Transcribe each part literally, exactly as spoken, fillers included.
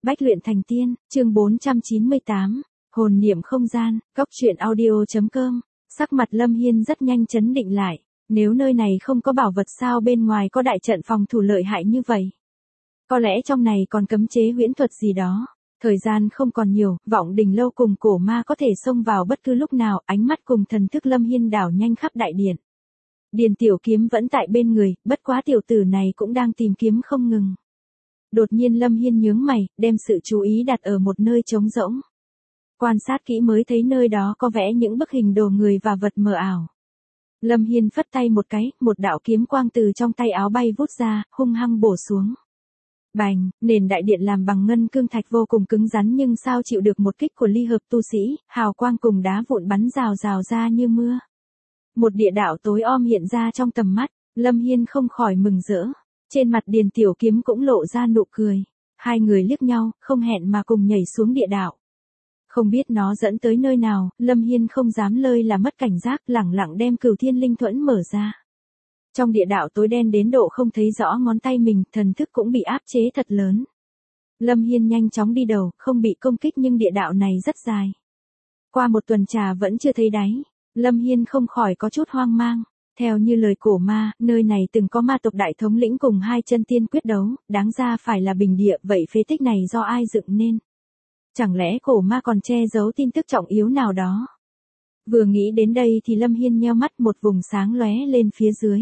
Bách luyện thành tiên, chương bốn trăm chín mươi tám, hồn niệm không gian, góc truyện audio.com. Sắc mặt Lâm Hiên rất nhanh chấn định lại, nếu nơi này không có bảo vật sao bên ngoài có đại trận phòng thủ lợi hại như vậy. Có lẽ trong này còn cấm chế huyễn thuật gì đó. Thời gian không còn nhiều, Vọng Đình Lâu cùng cổ ma có thể xông vào bất cứ lúc nào, ánh mắt cùng thần thức Lâm Hiên đảo nhanh khắp đại điện. Điền Tiểu Kiếm vẫn tại bên người, bất quá tiểu tử này cũng đang tìm kiếm không ngừng. Đột nhiên Lâm Hiên nhướng mày, đem sự chú ý đặt ở một nơi trống rỗng. Quan sát kỹ mới thấy nơi đó có vẽ những bức hình đồ người và vật mờ ảo. Lâm Hiên phất tay một cái, một đạo kiếm quang từ trong tay áo bay vút ra, hung hăng bổ xuống. Bành, nền đại điện làm bằng ngân cương thạch vô cùng cứng rắn nhưng sao chịu được một kích của ly hợp tu sĩ, hào quang cùng đá vụn bắn rào rào ra như mưa. Một địa đạo tối om hiện ra trong tầm mắt, Lâm Hiên không khỏi mừng rỡ. Trên mặt Điền Tiểu Kiếm cũng lộ ra nụ cười. Hai người liếc nhau, không hẹn mà cùng nhảy xuống địa đạo. Không biết nó dẫn tới nơi nào, Lâm Hiên không dám lơi là mất cảnh giác, lẳng lặng đem Cửu Thiên Linh Thuẫn mở ra. Trong địa đạo tối đen đến độ không thấy rõ ngón tay mình, thần thức cũng bị áp chế thật lớn. Lâm Hiên nhanh chóng đi đầu, không bị công kích nhưng địa đạo này rất dài. Qua một tuần trà vẫn chưa thấy đáy, Lâm Hiên không khỏi có chút hoang mang. Theo như lời cổ ma, nơi này từng có ma tộc đại thống lĩnh cùng hai chân tiên quyết đấu, đáng ra phải là bình địa, vậy phế tích này do ai dựng nên? Chẳng lẽ cổ ma còn che giấu tin tức trọng yếu nào đó? Vừa nghĩ đến đây thì Lâm Hiên nheo mắt, một vùng sáng lóe lên phía dưới.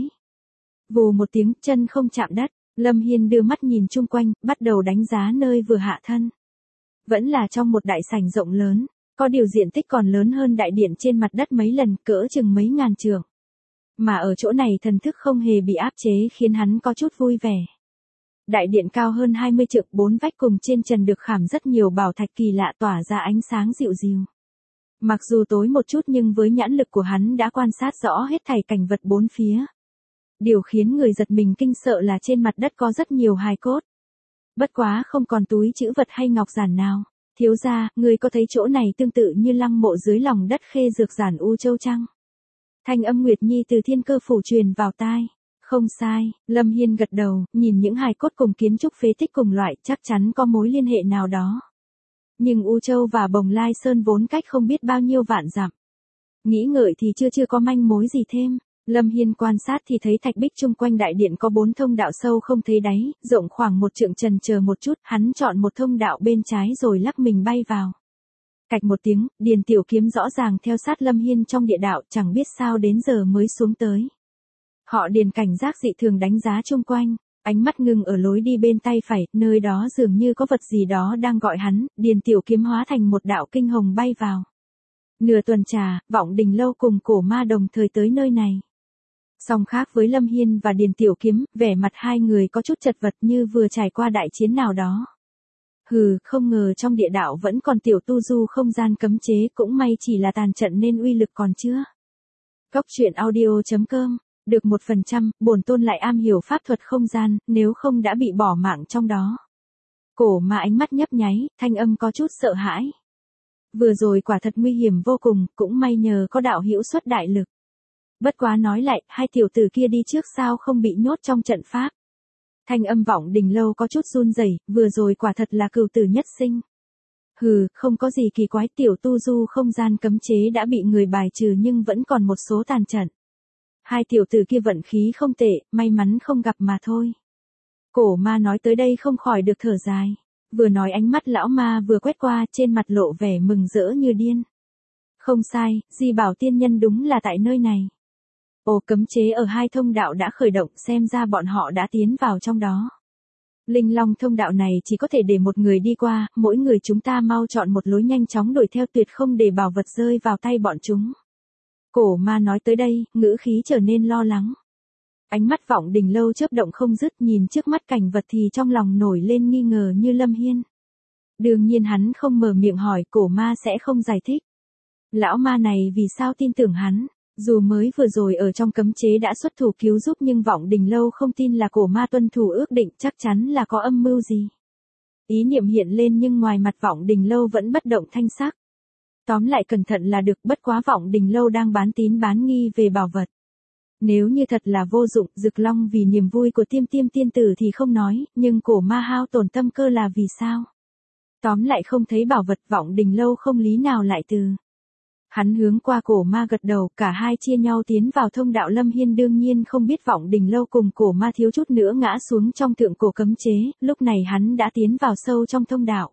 Vù một tiếng, chân không chạm đất, Lâm Hiên đưa mắt nhìn chung quanh, bắt đầu đánh giá nơi vừa hạ thân. Vẫn là trong một đại sảnh rộng lớn, có điều diện tích còn lớn hơn đại điện trên mặt đất mấy lần, cỡ chừng mấy ngàn trượng. Mà ở chỗ này thần thức không hề bị áp chế khiến hắn có chút vui vẻ. Đại điện cao hơn hai mươi trượng, bốn vách cùng trên trần được khảm rất nhiều bảo thạch kỳ lạ tỏa ra ánh sáng dịu dịu. Mặc dù tối một chút nhưng với nhãn lực của hắn đã quan sát rõ hết thảy cảnh vật bốn phía. Điều khiến người giật mình kinh sợ là trên mặt đất có rất nhiều hài cốt. Bất quá không còn túi trữ vật hay ngọc giản nào. Thiếu gia, người có thấy chỗ này tương tự như lăng mộ dưới lòng đất khê dược giản U Châu chăng? Thanh âm Nguyệt Nhi từ thiên cơ phủ truyền vào tai. Không sai, Lâm Hiên gật đầu, nhìn những hài cốt cùng kiến trúc phế tích cùng loại chắc chắn có mối liên hệ nào đó. Nhưng U Châu và Bồng Lai Sơn vốn cách không biết bao nhiêu vạn dặm. Nghĩ ngợi thì chưa chưa có manh mối gì thêm. Lâm Hiên quan sát thì thấy thạch bích chung quanh đại điện có bốn thông đạo sâu không thấy đáy, rộng khoảng một trượng, trần chờ một chút, hắn chọn một thông đạo bên trái rồi lắc mình bay vào. Cạch một tiếng, Điền Tiểu Kiếm rõ ràng theo sát Lâm Hiên trong địa đạo, chẳng biết sao đến giờ mới xuống tới. Họ Điền cảnh giác dị thường đánh giá chung quanh, ánh mắt ngừng ở lối đi bên tay phải, nơi đó dường như có vật gì đó đang gọi hắn, Điền Tiểu Kiếm hóa thành một đạo kinh hồng bay vào. Nửa tuần trà, Vọng Đình Lâu cùng cổ ma đồng thời tới nơi này. Song khác với Lâm Hiên và Điền Tiểu Kiếm, vẻ mặt hai người có chút chật vật như vừa trải qua đại chiến nào đó. Hừ, không ngờ trong địa đạo vẫn còn tiểu tu du không gian cấm chế, cũng may chỉ là tàn trận nên uy lực còn chưa. Góc truyện audio.com, được một phần trăm, bổn tôn lại am hiểu pháp thuật không gian, nếu không đã bị bỏ mạng trong đó. Cổ mà ánh mắt nhấp nháy, thanh âm có chút sợ hãi. Vừa rồi quả thật nguy hiểm vô cùng, cũng may nhờ có đạo hữu xuất đại lực. Bất quá nói lại, hai tiểu tử kia đi trước sao không bị nhốt trong trận pháp. Thanh âm Vọng Đình Lâu có chút run rẩy, vừa rồi quả thật là cửu tử nhất sinh. Hừ, không có gì kỳ quái, tiểu tu du không gian cấm chế đã bị người bài trừ nhưng vẫn còn một số tàn trận. Hai tiểu tử kia vận khí không tệ, may mắn không gặp mà thôi. Cổ ma nói tới đây không khỏi được thở dài. Vừa nói ánh mắt lão ma vừa quét qua, trên mặt lộ vẻ mừng rỡ như điên. Không sai, Di Bảo tiên nhân đúng là tại nơi này. Ồ, cấm chế ở hai thông đạo đã khởi động, xem ra bọn họ đã tiến vào trong đó. Linh Long thông đạo này chỉ có thể để một người đi qua, mỗi người chúng ta mau chọn một lối nhanh chóng đuổi theo, tuyệt không để bảo vật rơi vào tay bọn chúng. Cổ ma nói tới đây, ngữ khí trở nên lo lắng. Ánh mắt Vọng Đình Lâu chớp động không dứt, nhìn trước mắt cảnh vật thì trong lòng nổi lên nghi ngờ như Lâm Hiên. Đương nhiên hắn không mở miệng hỏi, cổ ma sẽ không giải thích. Lão ma này vì sao tin tưởng hắn? Dù mới vừa rồi ở trong cấm chế đã xuất thủ cứu giúp nhưng Vọng Đình Lâu không tin là cổ ma tuân thủ ước định, chắc chắn là có âm mưu gì. Ý niệm hiện lên nhưng ngoài mặt Vọng Đình Lâu vẫn bất động thanh sắc. Tóm lại cẩn thận là được, bất quá Vọng Đình Lâu đang bán tín bán nghi về bảo vật. Nếu như thật là vô dụng, Dực Long vì niềm vui của Tiêm Tiêm tiên tử thì không nói, nhưng cổ ma hao tổn tâm cơ là vì sao? Tóm lại không thấy bảo vật, Vọng Đình Lâu không lý nào lại từ. Hắn hướng qua cổ ma gật đầu, cả hai chia nhau tiến vào thông đạo. Lâm Hiên đương nhiên không biết Vọng Đình Lâu cùng cổ ma thiếu chút nữa ngã xuống trong thượng cổ cấm chế, lúc này hắn đã tiến vào sâu trong thông đạo.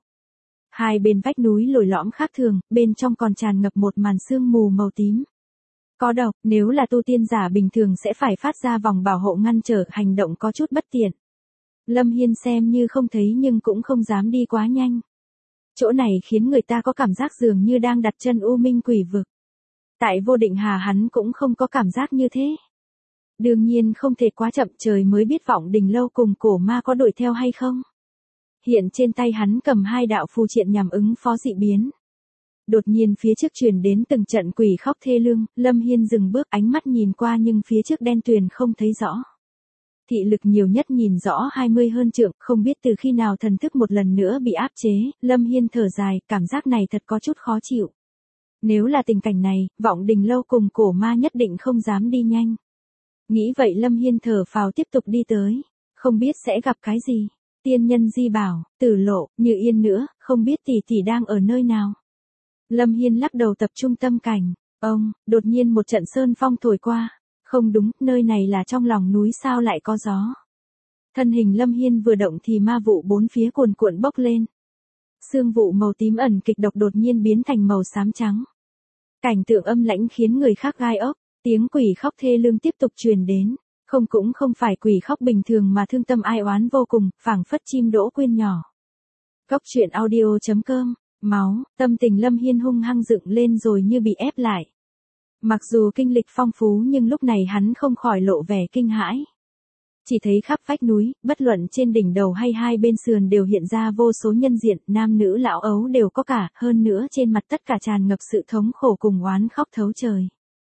Hai bên vách núi lồi lõm khác thường, bên trong còn tràn ngập một màn sương mù màu tím. Có độc, nếu là tu tiên giả bình thường sẽ phải phát ra vòng bảo hộ ngăn trở, hành động có chút bất tiện. Lâm Hiên xem như không thấy nhưng cũng không dám đi quá nhanh. Chỗ này khiến người ta có cảm giác dường như đang đặt chân u minh quỷ vực. Tại Vô Định Hà hắn cũng không có cảm giác như thế. Đương nhiên không thể quá chậm, trời mới biết Vọng Đình Lâu cùng cổ ma có đuổi theo hay không. Hiện trên tay hắn cầm hai đạo phù triện nhằm ứng phó dị biến. Đột nhiên phía trước truyền đến từng trận quỷ khóc thê lương, Lâm Hiên dừng bước, ánh mắt nhìn qua nhưng phía trước đen tuyền không thấy rõ. Thị lực nhiều nhất nhìn rõ hai mươi hơn trượng, không biết từ khi nào thần thức một lần nữa bị áp chế. Lâm Hiên thở dài, cảm giác này thật có chút khó chịu. Nếu là tình cảnh này, Vọng Đình Lâu cùng cổ ma nhất định không dám đi nhanh. Nghĩ vậy Lâm Hiên thở phào tiếp tục đi tới. Không biết sẽ gặp cái gì. Tiên nhân Di Bảo, Tử Lộ, Như Yên nữa, không biết tỷ tỷ đang ở nơi nào. Lâm Hiên lắc đầu tập trung tâm cảnh. Ông, đột nhiên một trận sơn phong thổi qua. Không đúng, nơi này là trong lòng núi sao lại có gió. Thân hình Lâm Hiên vừa động thì ma vụ bốn phía cuồn cuộn bốc lên. Sương vụ màu tím ẩn kịch độc đột nhiên biến thành màu xám trắng. Cảnh tượng âm lãnh khiến người khác gai ốc, tiếng quỷ khóc thê lương tiếp tục truyền đến. Không cũng không phải quỷ khóc bình thường mà thương tâm ai oán vô cùng, phảng phất chim đỗ quyên nhỏ. Góc truyện audio chấm com, máu, tâm tình Lâm Hiên hung hăng dựng lên rồi như bị ép lại. Mặc dù kinh lịch phong phú nhưng lúc này hắn không khỏi lộ vẻ kinh hãi. Chỉ thấy khắp vách núi, bất luận trên đỉnh đầu hay hai bên sườn đều hiện ra vô số nhân diện, nam nữ lão ấu đều có cả, hơn nữa trên mặt tất cả tràn ngập sự thống khổ cùng oán khóc thấu trời.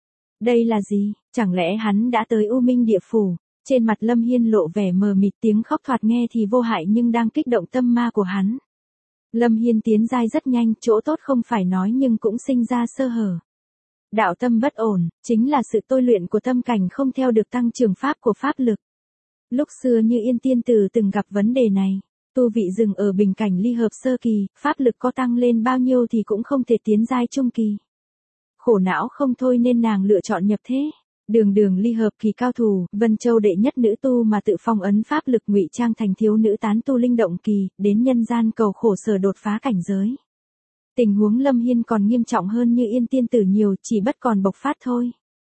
Đây là gì? Chẳng lẽ hắn đã tới U Minh địa phủ? Trên mặt Lâm Hiên lộ vẻ mờ mịt, tiếng khóc thoạt nghe thì vô hại nhưng đang kích động tâm ma của hắn. Lâm Hiên tiến giai rất nhanh, chỗ tốt không phải nói nhưng cũng sinh ra sơ hở. Đạo tâm bất ổn, chính là sự tôi luyện của tâm cảnh không theo được tăng trưởng pháp của pháp lực. Lúc xưa Như Yên tiên tử từng gặp vấn đề này, tu vị dừng ở bình cảnh ly hợp sơ kỳ, pháp lực có tăng lên bao nhiêu thì cũng không thể tiến giai trung kỳ. Khổ não không thôi nên nàng lựa chọn nhập thế. Đường đường ly hợp kỳ cao thủ, Vân Châu đệ nhất nữ tu mà tự phong ấn pháp lực ngụy trang thành thiếu nữ tán tu linh động kỳ, đến nhân gian cầu khổ sở đột phá cảnh giới. Tình huống Lâm Hiên còn nghiêm trọng hơn Như Yên tiên tử nhiều, chỉ bất còn bộc phát thôi.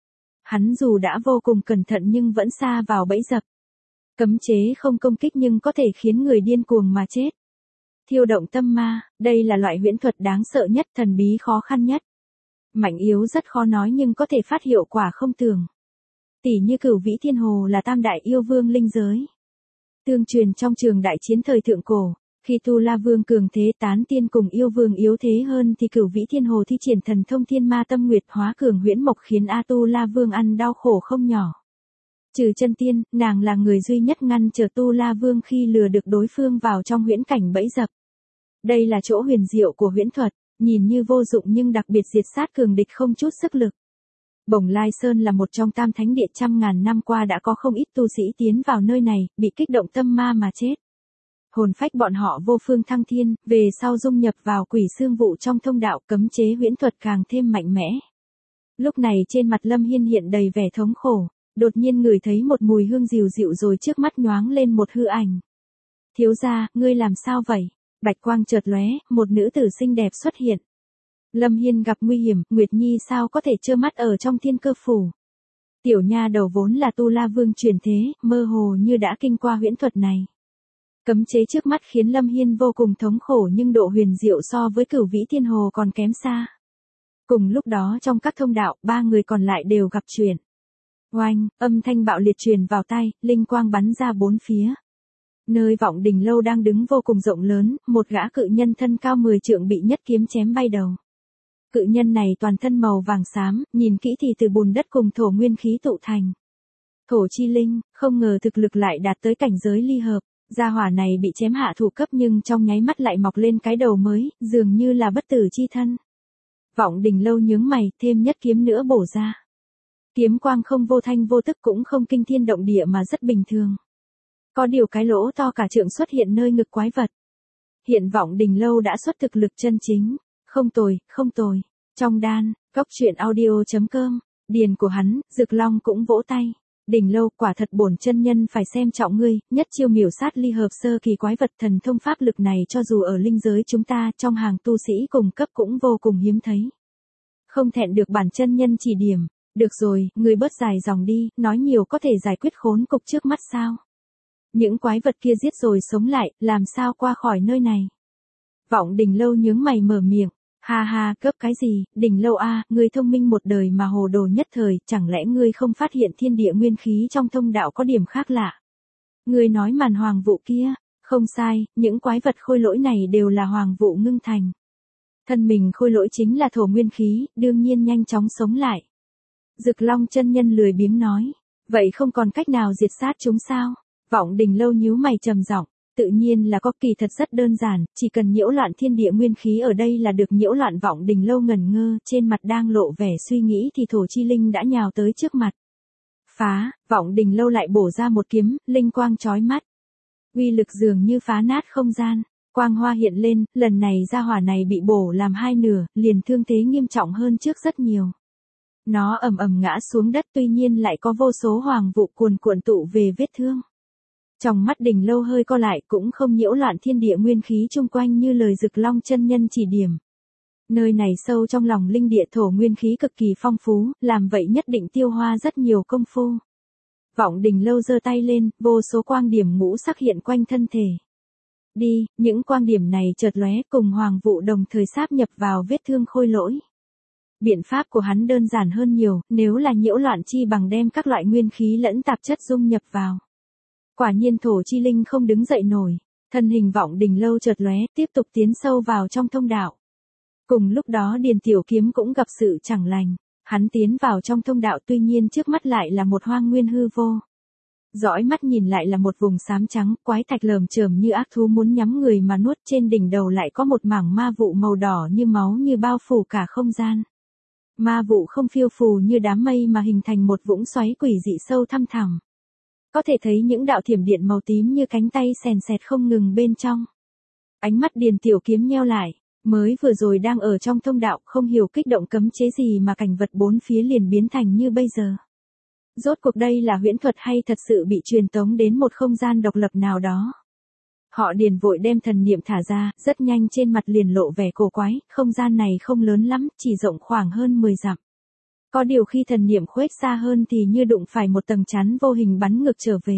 Hắn dù đã vô cùng cẩn thận nhưng vẫn sa vào bẫy dập. Cấm chế không công kích nhưng có thể khiến người điên cuồng mà chết. Thiêu động tâm ma, đây là loại huyễn thuật đáng sợ nhất, thần bí khó khăn nhất. Mạnh yếu rất khó nói nhưng có thể phát hiệu quả không tưởng. Tỷ như Cửu Vĩ Thiên Hồ là tam đại yêu vương linh giới. Tương truyền trong trường đại chiến thời thượng cổ, khi Tu La Vương cường thế tán tiên cùng yêu vương yếu thế hơn thì Cửu Vĩ Thiên Hồ thi triển thần thông Thiên Ma Tâm Nguyệt hóa cường huyễn mộc khiến A Tu La Vương ăn đau khổ không nhỏ. Trừ chân tiên, nàng là người duy nhất ngăn trở Tu La Vương khi lừa được đối phương vào trong huyễn cảnh bẫy dập. Đây là chỗ huyền diệu của huyễn thuật, nhìn như vô dụng nhưng đặc biệt diệt sát cường địch không chút sức lực. Bồng Lai Sơn là một trong tam thánh địa, trăm ngàn năm qua đã có không ít tu sĩ tiến vào nơi này, bị kích động tâm ma mà chết. Hồn phách bọn họ vô phương thăng thiên, về sau dung nhập vào quỷ xương vụ trong thông đạo, cấm chế huyễn thuật càng thêm mạnh mẽ. Lúc này trên mặt Lâm Hiên hiện đầy vẻ thống khổ, đột nhiên ngửi thấy một mùi hương dịu dịu rồi trước mắt nhoáng lên một hư ảnh. Thiếu gia, ngươi làm sao vậy? Bạch quang chợt lóe, một nữ tử xinh đẹp xuất hiện. Lâm Hiên gặp nguy hiểm, Nguyệt Nhi sao có thể trơ mắt ở trong Thiên Cơ phủ. Tiểu nha đầu vốn là Tu La Vương truyền thế, mơ hồ như đã kinh qua huyễn thuật này. Cấm chế trước mắt khiến Lâm Hiên vô cùng thống khổ nhưng độ huyền diệu so với Cửu Vĩ Thiên Hồ còn kém xa. Cùng lúc đó trong các thông đạo, ba người còn lại đều gặp chuyện. Oanh, âm thanh bạo liệt truyền vào tai, linh quang bắn ra bốn phía. Nơi Vọng Đình Lâu đang đứng vô cùng rộng lớn, một gã cự nhân thân cao mười trượng bị nhất kiếm chém bay đầu. Cự nhân này toàn thân màu vàng xám, nhìn kỹ thì từ bùn đất cùng thổ nguyên khí tụ thành. Thổ chi linh, không ngờ thực lực lại đạt tới cảnh giới ly hợp. Gia hỏa này bị chém hạ thủ cấp nhưng trong nháy mắt lại mọc lên cái đầu mới, dường như là bất tử chi thân. Vọng Đình Lâu nhướng mày, thêm nhất kiếm nữa bổ ra. Kiếm quang không vô thanh vô tức cũng không kinh thiên động địa mà rất bình thường. Có điều cái lỗ to cả trượng xuất hiện nơi ngực quái vật. Hiện Vọng Đình Lâu đã xuất thực lực chân chính. Không tồi, không tồi. Trong đan, góc truyện audio.com, điền của hắn, Dực Long cũng vỗ tay. Đình Lâu, quả thật bổn chân nhân phải xem trọng ngươi, nhất chiêu miểu sát ly hợp sơ kỳ quái vật, thần thông pháp lực này cho dù ở linh giới chúng ta trong hàng tu sĩ cùng cấp cũng vô cùng hiếm thấy. Không thẹn được bản chân nhân chỉ điểm. Được rồi, ngươi bớt dài dòng đi, nói nhiều có thể giải quyết khốn cục trước mắt sao? Những quái vật kia giết rồi sống lại, làm sao qua khỏi nơi này? Vọng Đình Lâu nhướng mày mở miệng. Ha ha, cấp cái gì, Đình Lâu a, ngươi thông minh một đời mà hồ đồ nhất thời, chẳng lẽ ngươi không phát hiện thiên địa nguyên khí trong thông đạo có điểm khác lạ? Ngươi nói màn hoàng vụ kia, không sai, những quái vật khôi lỗi này đều là hoàng vụ ngưng thành. Thân mình khôi lỗi chính là thổ nguyên khí, đương nhiên nhanh chóng sống lại. Dực Long chân nhân lười biếng nói, vậy không còn cách nào diệt sát chúng sao? Vọng Đình Lâu nhíu mày trầm giọng, tự nhiên là có, kỳ thật rất đơn giản, chỉ cần nhiễu loạn thiên địa nguyên khí ở đây là được. Nhiễu loạn. Vọng Đình Lâu ngẩn ngơ, trên mặt đang lộ vẻ suy nghĩ thì thổ chi linh đã nhào tới trước mặt. Phá, Vọng Đình Lâu lại bổ ra một kiếm, linh quang chói mắt. Uy lực dường như phá nát không gian, quang hoa hiện lên, lần này gia hỏa này bị bổ làm hai nửa, liền thương thế nghiêm trọng hơn trước rất nhiều. Nó ầm ầm ngã xuống đất, tuy nhiên lại có vô số hoàng vụ cuồn cuộn tụ về vết thương. Trong mắt Đình Lâu hơi co lại, cũng không nhiễu loạn thiên địa nguyên khí chung quanh như lời Dực Long chân nhân chỉ điểm. Nơi này sâu trong lòng linh địa, thổ nguyên khí cực kỳ phong phú, làm vậy nhất định tiêu hoa rất nhiều công phu. Vọng Đình Lâu giơ tay lên, vô số quang điểm ngũ sắc hiện quanh thân thể. Đi, những quang điểm này chợt lóe cùng hoàng vụ đồng thời sáp nhập vào vết thương khôi lỗi. Biện pháp của hắn đơn giản hơn nhiều, nếu là nhiễu loạn chi bằng đem các loại nguyên khí lẫn tạp chất dung nhập vào. Quả nhiên thổ chi linh không đứng dậy nổi, thân hình Vọng Đình Lâu chợt lóe, tiếp tục tiến sâu vào trong thông đạo. Cùng lúc đó Điền Tiểu Kiếm cũng gặp sự chẳng lành, hắn tiến vào trong thông đạo, tuy nhiên trước mắt lại là một hoang nguyên hư vô. Dõi mắt nhìn lại là một vùng xám trắng, quái thạch lởm chởm như ác thú muốn nhắm người mà nuốt, trên đỉnh đầu lại có một mảng ma vụ màu đỏ như máu như bao phủ cả không gian. Ma vụ không phiêu phù như đám mây mà hình thành một vũng xoáy quỷ dị sâu thăm thẳm. Có thể thấy những đạo thiểm điện màu tím như cánh tay sèn sẹt không ngừng bên trong. Ánh mắt Điền Tiểu Kiếm nheo lại, mới vừa rồi đang ở trong thông đạo, không hiểu kích động cấm chế gì mà cảnh vật bốn phía liền biến thành như bây giờ. Rốt cuộc đây là huyễn thuật hay thật sự bị truyền tống đến một không gian độc lập nào đó? Họ Điền vội đem thần niệm thả ra, rất nhanh trên mặt liền lộ vẻ cổ quái, không gian này không lớn lắm, chỉ rộng khoảng hơn mười dặm. Có điều khi thần niệm khuếch xa hơn thì như đụng phải một tầng chắn vô hình bắn ngược trở về.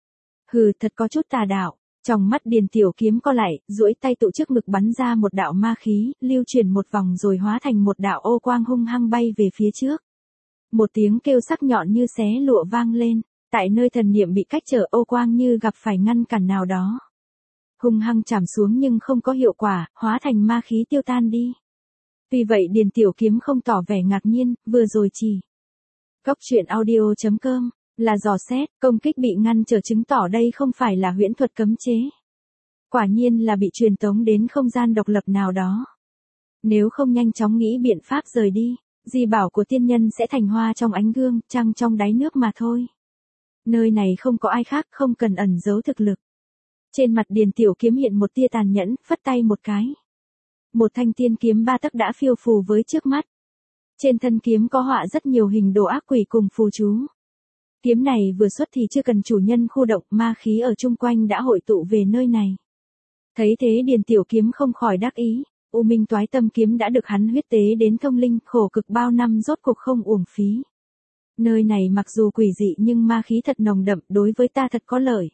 Hừ, thật có chút tà đạo. Trong mắt Điền Tiểu Kiếm co lại, duỗi tay tụ trước ngực bắn ra một đạo ma khí, lưu chuyển một vòng rồi hóa thành một đạo ô quang hung hăng bay về phía trước. Một tiếng kêu sắc nhọn như xé lụa vang lên, tại nơi thần niệm bị cách trở, ô quang như gặp phải ngăn cản nào đó. Hung hăng chạm xuống nhưng không có hiệu quả, hóa thành ma khí tiêu tan đi. Vì vậy Điền Tiểu Kiếm không tỏ vẻ ngạc nhiên, vừa rồi chỉ. Góc truyện audio.com, là dò xét, công kích bị ngăn trở chứng tỏ đây không phải là huyễn thuật cấm chế. Quả nhiên là bị truyền tống đến không gian độc lập nào đó. Nếu không nhanh chóng nghĩ biện pháp rời đi, di bảo của tiên nhân sẽ thành hoa trong ánh gương, trăng trong đáy nước mà thôi. Nơi này không có ai khác, không cần ẩn giấu thực lực. Trên mặt Điền Tiểu Kiếm hiện một tia tàn nhẫn, phất tay một cái. Một thanh tiên kiếm ba tấc đã phiêu phù với trước mắt. Trên thân kiếm có họa rất nhiều hình đồ ác quỷ cùng phù chú. Kiếm này vừa xuất thì chưa cần chủ nhân khu động, ma khí ở chung quanh đã hội tụ về nơi này. Thấy thế Điền Tiểu Kiếm không khỏi đắc ý, U Minh Toái Tâm kiếm đã được hắn huyết tế đến thông linh, khổ cực bao năm rốt cuộc không uổng phí. Nơi này mặc dù quỷ dị nhưng ma khí thật nồng đậm, đối với ta thật có lợi.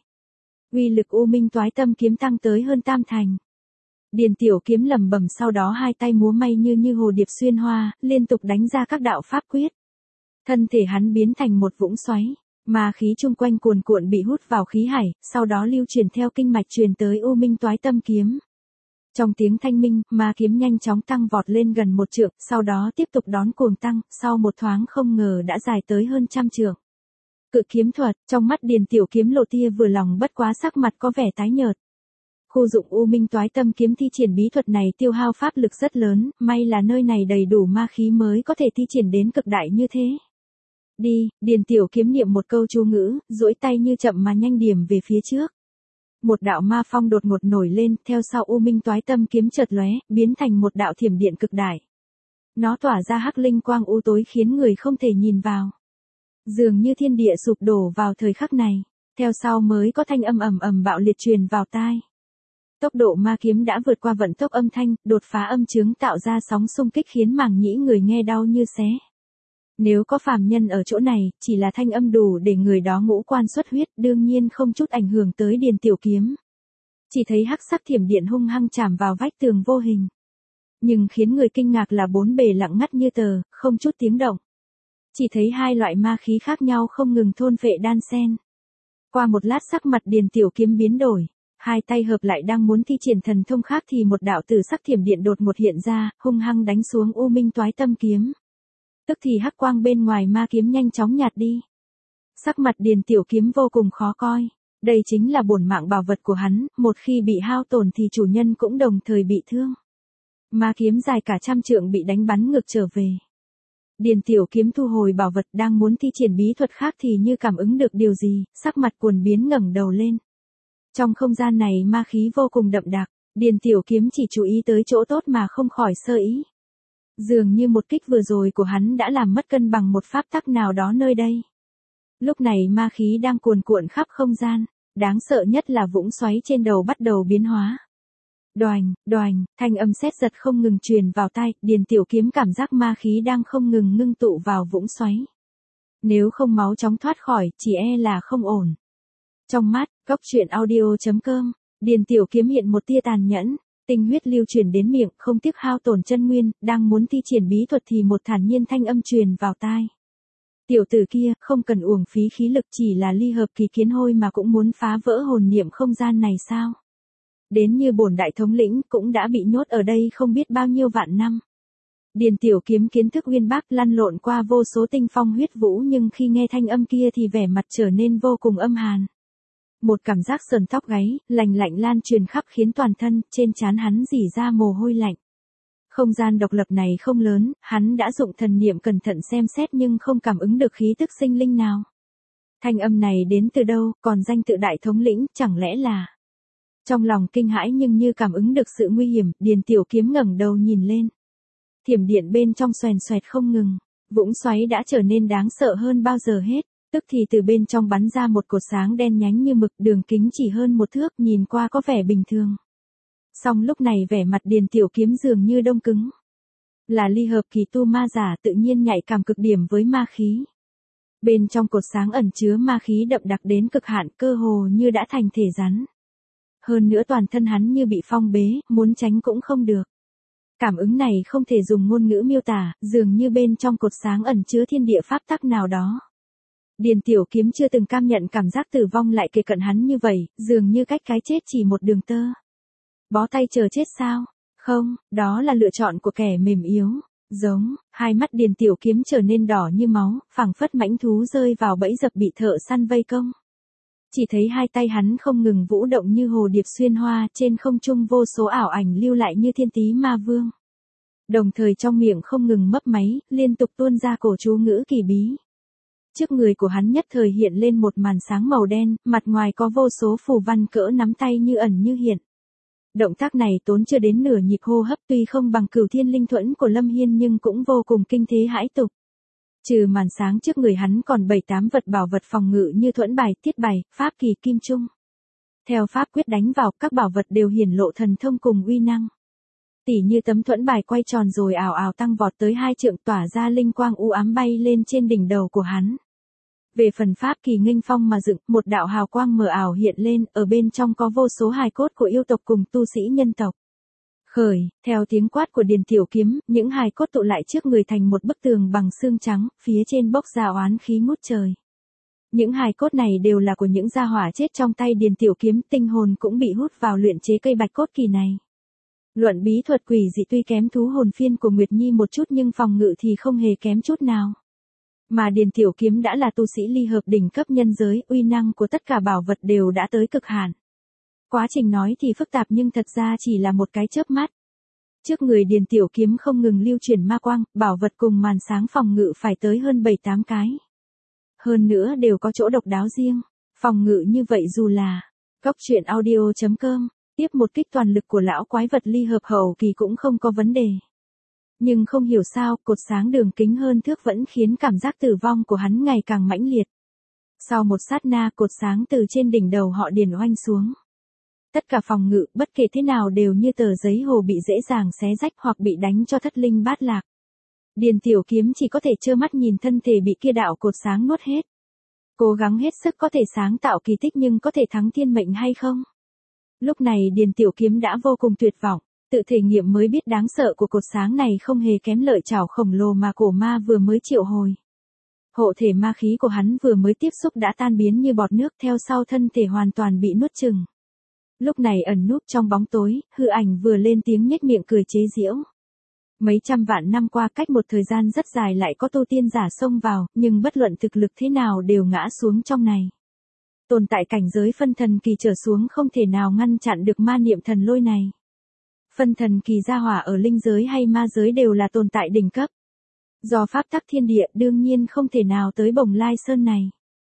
Uy lực U Minh Toái Tâm kiếm tăng tới hơn tam thành. Điền Tiểu Kiếm lẩm bẩm, sau đó hai tay múa may như như hồ điệp xuyên hoa, liên tục đánh ra các đạo pháp quyết. Thân thể hắn biến thành một vũng xoáy, ma khí chung quanh cuồn cuộn bị hút vào khí hải, sau đó lưu truyền theo kinh mạch truyền tới U Minh Toái Tâm kiếm. Trong tiếng thanh minh, ma kiếm nhanh chóng tăng vọt lên gần một trượng, sau đó tiếp tục đón cuồng tăng, sau một thoáng không ngờ đã dài tới hơn trăm trượng. Cự kiếm thuật, trong mắt Điền Tiểu Kiếm lộ tia vừa lòng, bất quá sắc mặt có vẻ tái nhợt. Khu dụng U Minh Toái Tâm kiếm thi triển bí thuật này tiêu hao pháp lực rất lớn, may là nơi này đầy đủ ma khí mới có thể thi triển đến cực đại như thế. Đi, Điền Tiểu Kiếm niệm một câu chú ngữ, duỗi tay như chậm mà nhanh điểm về phía trước. Một đạo ma phong đột ngột nổi lên, theo sau U Minh Toái Tâm kiếm chợt lóe, biến thành một đạo thiểm điện cực đại. Nó tỏa ra hắc linh quang u tối khiến người không thể nhìn vào. Dường như thiên địa sụp đổ vào thời khắc này, theo sau mới có thanh âm ầm ầm bạo liệt truyền vào tai. Tốc độ ma kiếm đã vượt qua vận tốc âm thanh, đột phá âm chướng tạo ra sóng xung kích khiến màng nhĩ người nghe đau như xé. Nếu có phàm nhân ở chỗ này, chỉ là thanh âm đủ để người đó ngũ quan xuất huyết, đương nhiên không chút ảnh hưởng tới Điền Tiểu Kiếm. Chỉ thấy hắc sắc thiểm điện hung hăng chạm vào vách tường vô hình. Nhưng khiến người kinh ngạc là bốn bề lặng ngắt như tờ, không chút tiếng động. Chỉ thấy hai loại ma khí khác nhau không ngừng thôn phệ đan xen. Qua một lát sắc mặt Điền Tiểu Kiếm biến đổi, hai tay hợp lại đang muốn thi triển thần thông khác thì một đạo tử sắc thiểm điện đột ngột hiện ra, hung hăng đánh xuống U Minh Toái Tâm kiếm. Tức thì hắc quang bên ngoài ma kiếm nhanh chóng nhạt đi. Sắc mặt Điền Tiểu Kiếm vô cùng khó coi. Đây chính là bổn mạng bảo vật của hắn, một khi bị hao tổn thì chủ nhân cũng đồng thời bị thương. Ma kiếm dài cả trăm trượng bị đánh bắn ngược trở về. Điền Tiểu Kiếm thu hồi bảo vật đang muốn thi triển bí thuật khác thì như cảm ứng được điều gì, sắc mặt cuồn biến ngẩng đầu lên. Trong không gian này ma khí vô cùng đậm đặc, Điền Tiểu Kiếm chỉ chú ý tới chỗ tốt mà không khỏi sơ ý. Dường như một kích vừa rồi của hắn đã làm mất cân bằng một pháp tắc nào đó nơi đây. Lúc này ma khí đang cuồn cuộn khắp không gian, đáng sợ nhất là vũng xoáy trên đầu bắt đầu biến hóa. Đoành, đoành, thanh âm sét giật không ngừng truyền vào tai, Điền Tiểu Kiếm cảm giác ma khí đang không ngừng ngưng tụ vào vũng xoáy. Nếu không máu chóng thoát khỏi, chỉ e là không ổn. Trong mắt, Cốc Truyện Audio chấm com, Điền Tiểu Kiếm hiện một tia tàn nhẫn, tinh huyết lưu chuyển đến miệng, không tiếc hao tổn chân nguyên, đang muốn thi triển bí thuật thì một thản nhiên thanh âm truyền vào tai. Tiểu tử kia, không cần uổng phí khí lực, chỉ là ly hợp kỳ kiến hôi mà cũng muốn phá vỡ hồn niệm không gian này sao? Đến như bổn đại thống lĩnh cũng đã bị nhốt ở đây không biết bao nhiêu vạn năm. Điền Tiểu Kiếm kiến thức uyên bác lăn lộn qua vô số tinh phong huyết vũ nhưng khi nghe thanh âm kia thì vẻ mặt trở nên vô cùng âm hàn. Một cảm giác sờn tóc gáy, lạnh lạnh lan truyền khắp khiến toàn thân, trên trán hắn rỉ ra mồ hôi lạnh. Không gian độc lập này không lớn, hắn đã dụng thần niệm cẩn thận xem xét nhưng không cảm ứng được khí tức sinh linh nào. Thanh âm này đến từ đâu, còn danh tự đại thống lĩnh, chẳng lẽ là... Trong lòng kinh hãi nhưng như cảm ứng được sự nguy hiểm, Điền Tiểu Kiếm ngẩng đầu nhìn lên. Thiểm điện bên trong xoèn xoẹt không ngừng, vũng xoáy đã trở nên đáng sợ hơn bao giờ hết, tức thì từ bên trong bắn ra một cột sáng đen nhánh như mực, đường kính chỉ hơn một thước, nhìn qua có vẻ bình thường. Song lúc này vẻ mặt Điền Tiểu Kiếm dường như đông cứng. Là ly hợp kỳ tu ma giả tự nhiên nhạy cảm cực điểm với ma khí. Bên trong cột sáng ẩn chứa ma khí đậm đặc đến cực hạn, cơ hồ như đã thành thể rắn. Hơn nữa toàn thân hắn như bị phong bế, muốn tránh cũng không được. Cảm ứng này không thể dùng ngôn ngữ miêu tả, dường như bên trong cột sáng ẩn chứa thiên địa pháp tắc nào đó. Điền Tiểu Kiếm chưa từng cam nhận cảm giác tử vong lại kề cận hắn như vậy, dường như cách cái chết chỉ một đường tơ. Bó tay chờ chết sao? Không, đó là lựa chọn của kẻ mềm yếu. Giống, hai mắt Điền Tiểu Kiếm trở nên đỏ như máu, phảng phất mãnh thú rơi vào bẫy dập bị thợ săn vây công. Chỉ thấy hai tay hắn không ngừng vũ động như hồ điệp xuyên hoa, trên không trung vô số ảo ảnh lưu lại như thiên tí ma vương. Đồng thời trong miệng không ngừng mấp máy, liên tục tuôn ra cổ chú ngữ kỳ bí. Trước người của hắn nhất thời hiện lên một màn sáng màu đen, mặt ngoài có vô số phù văn cỡ nắm tay như ẩn như hiện. Động tác này tốn chưa đến nửa nhịp hô hấp, tuy không bằng Cửu Thiên Linh Thuẫn của Lâm Hiên nhưng cũng vô cùng kinh thế hãi tục. Trừ màn sáng trước người hắn còn bảy tám vật bảo vật phòng ngự như thuẫn bài, tiết bài, pháp kỳ, kim trung. Theo pháp quyết đánh vào, các bảo vật đều hiển lộ thần thông cùng uy năng. Tỉ như tấm thuẫn bài quay tròn rồi ảo ảo tăng vọt tới hai trượng, tỏa ra linh quang u ám bay lên trên đỉnh đầu của hắn. Về phần pháp kỳ nghênh phong mà dựng, một đạo hào quang mờ ảo hiện lên, ở bên trong có vô số hài cốt của yêu tộc cùng tu sĩ nhân tộc. Khởi, theo tiếng quát của Điền Tiểu Kiếm, những hài cốt tụ lại trước người thành một bức tường bằng xương trắng, phía trên bốc ra oán khí ngút trời. Những hài cốt này đều là của những gia hỏa chết trong tay Điền Tiểu Kiếm, tinh hồn cũng bị hút vào luyện chế cây bạch cốt kỳ này. Luận bí thuật quỷ dị tuy kém thú hồn phiên của Nguyệt Nhi một chút nhưng phòng ngự thì không hề kém chút nào. Mà Điền Tiểu Kiếm đã là tu sĩ ly hợp đỉnh cấp nhân giới, uy năng của tất cả bảo vật đều đã tới cực hạn. Quá trình nói thì phức tạp nhưng thật ra chỉ là một cái chớp mắt. Trước người Điền Tiểu Kiếm không ngừng lưu chuyển ma quang, bảo vật cùng màn sáng phòng ngự phải tới hơn bảy tám cái. Hơn nữa đều có chỗ độc đáo riêng, phòng ngự như vậy dù là Góc truyện audio.com, tiếp một kích toàn lực của lão quái vật ly hợp hậu kỳ cũng không có vấn đề. Nhưng không hiểu sao, cột sáng đường kính hơn thước vẫn khiến cảm giác tử vong của hắn ngày càng mãnh liệt. Sau một sát na, cột sáng từ trên đỉnh đầu họ điền oanh xuống. Tất cả phòng ngự, bất kể thế nào đều như tờ giấy hồ bị dễ dàng xé rách hoặc bị đánh cho thất linh bát lạc. Điền Tiểu Kiếm chỉ có thể trơ mắt nhìn thân thể bị kia đạo cột sáng nuốt hết. Cố gắng hết sức có thể sáng tạo kỳ tích nhưng có thể thắng thiên mệnh hay không? Lúc này Điền Tiểu Kiếm đã vô cùng tuyệt vọng, tự thể nghiệm mới biết đáng sợ của cột sáng này không hề kém lợi chảo khổng lồ mà cổ ma vừa mới triệu hồi. Hộ thể ma khí của hắn vừa mới tiếp xúc đã tan biến như bọt nước, theo sau thân thể hoàn toàn bị nuốt chửng. Lúc này ẩn núp trong bóng tối, hư ảnh vừa lên tiếng nhếch miệng cười chế giễu. Mấy trăm vạn năm qua, cách một thời gian rất dài lại có tu tiên giả xông vào, nhưng bất luận thực lực thế nào đều ngã xuống trong này. Tồn tại cảnh giới phân thần kỳ trở xuống không thể nào ngăn chặn được ma niệm thần lôi này. Phân thần kỳ gia hỏa ở linh giới hay ma giới đều là tồn tại đỉnh cấp. Do pháp tắc thiên địa đương nhiên không thể nào tới Bồng Lai Sơn này.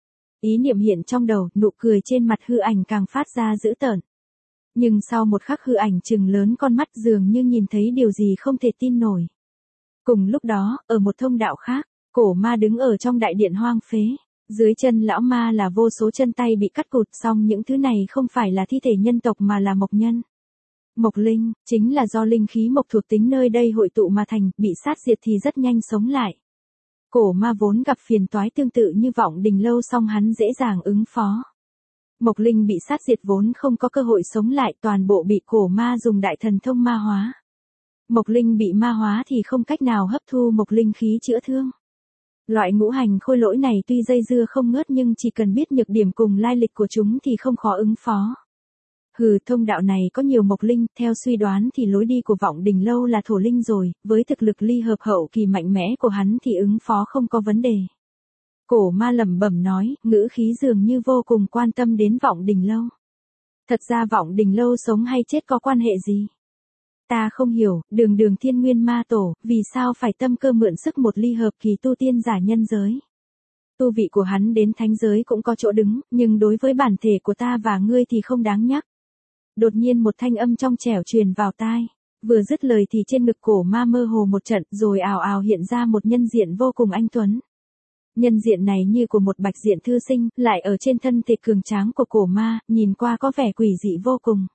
Ý niệm hiện trong đầu, nụ cười trên mặt hư ảnh càng phát ra dữ tợn. Nhưng sau một khắc hư ảnh trừng lớn con mắt dường như nhìn thấy điều gì không thể tin nổi. Cùng lúc đó, ở một thông đạo khác, cổ ma đứng ở trong đại điện hoang phế. Dưới chân lão ma là vô số chân tay bị cắt cụt, song những thứ này không phải là thi thể nhân tộc mà là mộc nhân. Mộc linh, chính là do linh khí mộc thuộc tính nơi đây hội tụ mà thành, bị sát diệt thì rất nhanh sống lại. Cổ ma vốn gặp phiền toái tương tự như Vọng Đình Lâu song hắn dễ dàng ứng phó. Mộc linh bị sát diệt vốn không có cơ hội sống lại, toàn bộ bị cổ ma dùng đại thần thông ma hóa. Mộc linh bị ma hóa thì không cách nào hấp thu mộc linh khí chữa thương. Loại ngũ hành khôi lỗi này tuy dây dưa không ngớt nhưng chỉ cần biết nhược điểm cùng lai lịch của chúng thì không khó ứng phó. Hừ, thông đạo này có nhiều mộc linh, theo suy đoán thì lối đi của Vọng Đình Lâu là thổ linh rồi, với thực lực ly hợp hậu kỳ mạnh mẽ của hắn thì ứng phó không có vấn đề. Cổ ma lẩm bẩm nói, ngữ khí dường như vô cùng quan tâm đến Vọng Đình Lâu. Thật ra Vọng Đình Lâu sống hay chết có quan hệ gì? Ta không hiểu, đường đường thiên nguyên ma tổ, vì sao phải tâm cơ mượn sức một ly hợp kỳ tu tiên giả nhân giới? Tu vị của hắn đến thánh giới cũng có chỗ đứng, nhưng đối với bản thể của ta và ngươi thì không đáng nhắc. Đột nhiên một thanh âm trong trẻo truyền vào tai. Vừa dứt lời thì trên ngực cổ ma mơ hồ một trận, rồi ào ào hiện ra một nhân diện vô cùng anh tuấn. Nhân diện này như của một bạch diện thư sinh, lại ở trên thân thể cường tráng của cổ ma, nhìn qua có vẻ quỷ dị vô cùng.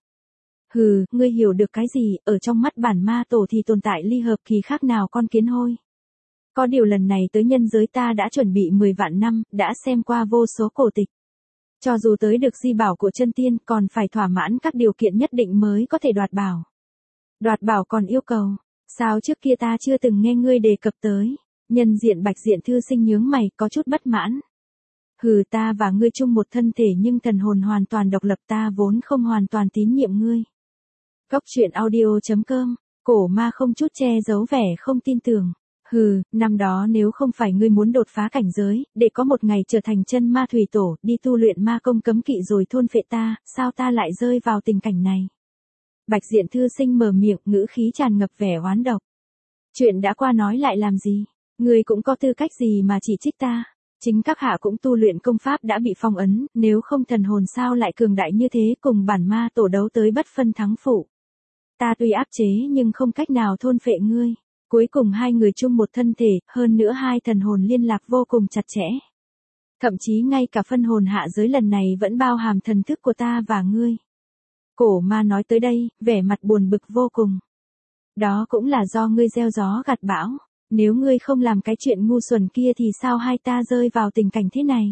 Hừ, ngươi hiểu được cái gì, ở trong mắt bản ma tổ thì tồn tại ly hợp kỳ khác nào con kiến hôi. Có điều lần này tới nhân giới ta đã chuẩn bị mười vạn năm, đã xem qua vô số cổ tịch. Cho dù tới được di bảo của chân tiên còn phải thỏa mãn các điều kiện nhất định mới có thể đoạt bảo. Đoạt bảo còn yêu cầu, sao trước kia ta chưa từng nghe ngươi đề cập tới. Nhân diện bạch diện thư sinh nhướng mày có chút bất mãn. Hừ, ta và ngươi chung một thân thể nhưng thần hồn hoàn toàn độc lập, ta vốn không hoàn toàn tín nhiệm ngươi. Góc truyện audio.com, cổ ma không chút che giấu vẻ không tin tưởng. Hừ, năm đó nếu không phải ngươi muốn đột phá cảnh giới, để có một ngày trở thành chân ma thủy tổ, đi tu luyện ma công cấm kỵ rồi thôn phệ ta, sao ta lại rơi vào tình cảnh này? Bạch diện thư sinh mở miệng, ngữ khí tràn ngập vẻ oán độc. Chuyện đã qua nói lại làm gì? Ngươi cũng có tư cách gì mà chỉ trích ta? Chính các hạ cũng tu luyện công pháp đã bị phong ấn, nếu không thần hồn sao lại cường đại như thế, cùng bản ma tổ đấu tới bất phân thắng phụ. Ta tuy áp chế nhưng không cách nào thôn phệ ngươi. Cuối cùng hai người chung một thân thể, hơn nữa hai thần hồn liên lạc vô cùng chặt chẽ. Thậm chí ngay cả phân hồn hạ giới lần này vẫn bao hàm thần thức của ta và ngươi. Cổ ma nói tới đây, vẻ mặt buồn bực vô cùng. Đó cũng là do ngươi gieo gió gặt bão. Nếu ngươi không làm cái chuyện ngu xuẩn kia thì sao hai ta rơi vào tình cảnh thế này?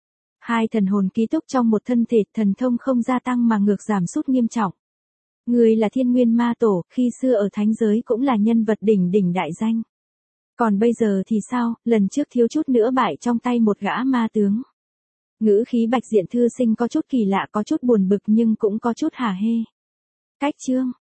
Hai thần hồn ký túc trong một thân thể, thần thông không gia tăng mà ngược giảm sút nghiêm trọng. Ngươi là thiên nguyên ma tổ, khi xưa ở thánh giới cũng là nhân vật đỉnh đỉnh đại danh. Còn bây giờ thì sao, lần trước thiếu chút nữa bại trong tay một gã ma tướng. Ngữ khí bạch diện thư sinh có chút kỳ lạ, có chút buồn bực nhưng cũng có chút hả hê. Cách chương.